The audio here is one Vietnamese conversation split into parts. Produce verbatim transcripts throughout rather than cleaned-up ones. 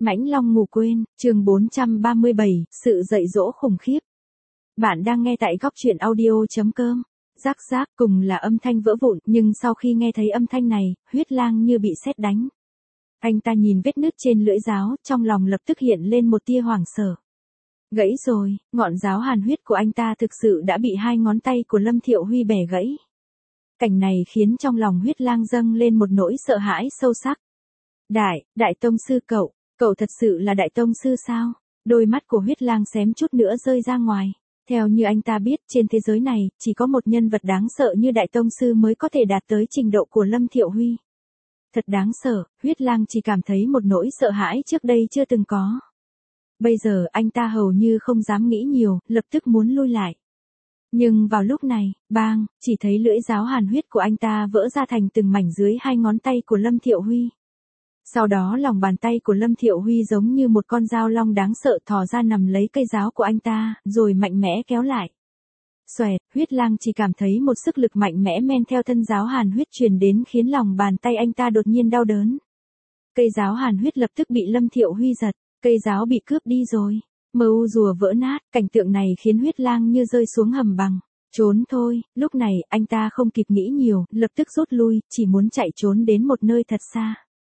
Mãnh Long ngủ quên, chương bốn trăm ba mươi bảy, sự dạy dỗ khủng khiếp. Bạn đang nghe tại góc truyện audio.com. Rắc rác cùng là âm thanh vỡ vụn, nhưng sau khi nghe thấy âm thanh này, Huyết Lang như bị sét đánh. Anh ta nhìn vết nứt trên lưỡi giáo, trong lòng lập tức hiện lên một tia hoảng sợ. Gãy rồi, ngọn giáo hàn huyết của anh ta thực sự đã bị hai ngón tay của Lâm Thiệu Huy bẻ gãy. Cảnh này khiến trong lòng Huyết Lang dâng lên một nỗi sợ hãi sâu sắc. Đại, đại tông sư cậu, cậu thật sự là đại tông sư sao? Đôi mắt của Huyết Lang xém chút nữa rơi ra ngoài. Theo như anh ta biết, trên thế giới này, chỉ có một nhân vật đáng sợ như đại tông sư mới có thể đạt tới trình độ của Lâm Thiệu Huy. Thật đáng sợ, Huyết Lang chỉ cảm thấy một nỗi sợ hãi trước đây chưa từng có. Bây giờ anh ta hầu như không dám nghĩ nhiều, lập tức muốn lui lại. Nhưng vào lúc này, bang, chỉ thấy lưỡi giáo hàn huyết của anh ta vỡ ra thành từng mảnh dưới hai ngón tay của Lâm Thiệu Huy. Sau đó lòng bàn tay của Lâm Thiệu Huy giống như một con dao long đáng sợ thò ra nằm lấy cây giáo của anh ta, rồi mạnh mẽ kéo lại. Xoẹt, Huyết Lang chỉ cảm thấy một sức lực mạnh mẽ men theo thân giáo hàn huyết truyền đến khiến lòng bàn tay anh ta đột nhiên đau đớn. Cây giáo hàn huyết lập tức bị Lâm Thiệu Huy giật, cây giáo bị cướp đi rồi. Mơ u rùa vỡ nát, cảnh tượng này khiến Huyết Lang như rơi xuống hầm băng. Trốn thôi, lúc này anh ta không kịp nghĩ nhiều, lập tức rút lui, chỉ muốn chạy trốn đến một nơi thật xa.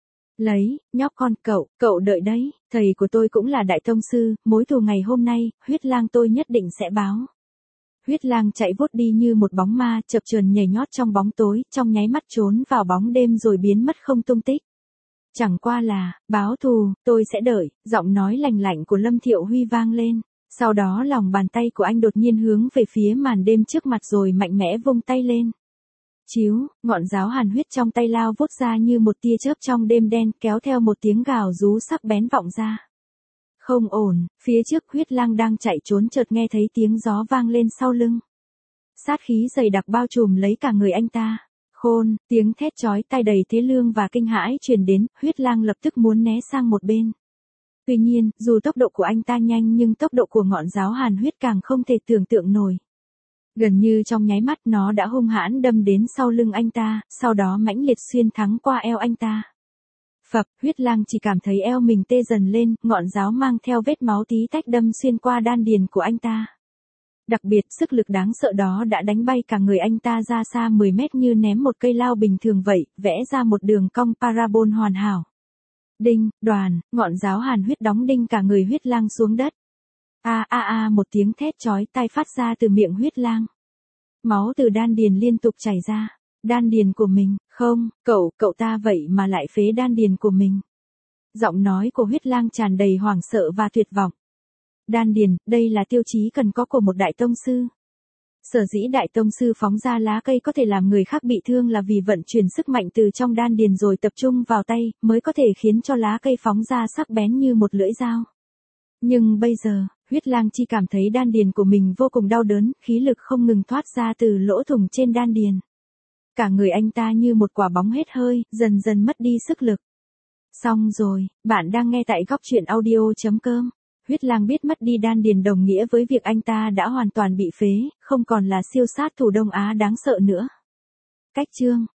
Lấy, nhóc con, cậu, cậu đợi đấy, thầy của tôi cũng là đại tông sư, mối thù ngày hôm nay, Huyết Lang tôi nhất định sẽ báo. Huyết Lang chạy vút đi như một bóng ma, chập chờn nhảy nhót trong bóng tối, trong nháy mắt trốn vào bóng đêm rồi biến mất không tung tích. Chẳng qua là, báo thù, tôi sẽ đợi, giọng nói lành lạnh của Lâm Thiệu Huy vang lên. Sau đó lòng bàn tay của anh đột nhiên hướng về phía màn đêm trước mặt rồi mạnh mẽ vung tay lên. Chiếu, ngọn giáo hàn huyết trong tay lao vút ra như một tia chớp trong đêm đen, kéo theo một tiếng gào rú sắc bén vọng ra. Không ổn, phía trước Huyết Lang đang chạy trốn chợt nghe thấy tiếng gió vang lên sau lưng. Sát khí dày đặc bao trùm lấy cả người anh ta. Khôn, tiếng thét chói tai đầy thế lương và kinh hãi truyền đến, Huyết Lang lập tức muốn né sang một bên. Tuy nhiên, dù tốc độ của anh ta nhanh nhưng tốc độ của ngọn giáo hàn huyết càng không thể tưởng tượng nổi. Gần như trong nháy mắt nó đã hung hãn đâm đến sau lưng anh ta, sau đó mãnh liệt xuyên thẳng qua eo anh ta. Phập, Huyết Lang chỉ cảm thấy eo mình tê dần lên, ngọn giáo mang theo vết máu tí tách đâm xuyên qua đan điền của anh ta. Đặc biệt, sức lực đáng sợ đó đã đánh bay cả người anh ta ra xa mười mét như ném một cây lao bình thường vậy, vẽ ra một đường cong parabol hoàn hảo. Đinh, đoàn, ngọn giáo hàn huyết đóng đinh cả người Huyết Lang xuống đất. A a a một tiếng thét chói tai phát ra từ miệng Huyết Lang. Máu từ đan điền liên tục chảy ra. Đan điền của mình, không, cậu, cậu ta vậy mà lại phế đan điền của mình. Giọng nói của Huyết Lang tràn đầy hoảng sợ và tuyệt vọng. Đan điền, đây là tiêu chí cần có của một đại tông sư. Sở dĩ đại tông sư phóng ra lá cây có thể làm người khác bị thương là vì vận chuyển sức mạnh từ trong đan điền rồi tập trung vào tay, mới có thể khiến cho lá cây phóng ra sắc bén như một lưỡi dao. Nhưng bây giờ, Huyết Lang chỉ cảm thấy đan điền của mình vô cùng đau đớn, khí lực không ngừng thoát ra từ lỗ thủng trên đan điền. Cả người anh ta như một quả bóng hết hơi, dần dần mất đi sức lực. Xong rồi, bạn đang nghe tại góc truyện audio.com. Huyết Lang biết mất đi đan điền đồng nghĩa với việc anh ta đã hoàn toàn bị phế, không còn là siêu sát thủ Đông Á đáng sợ nữa. Cách chương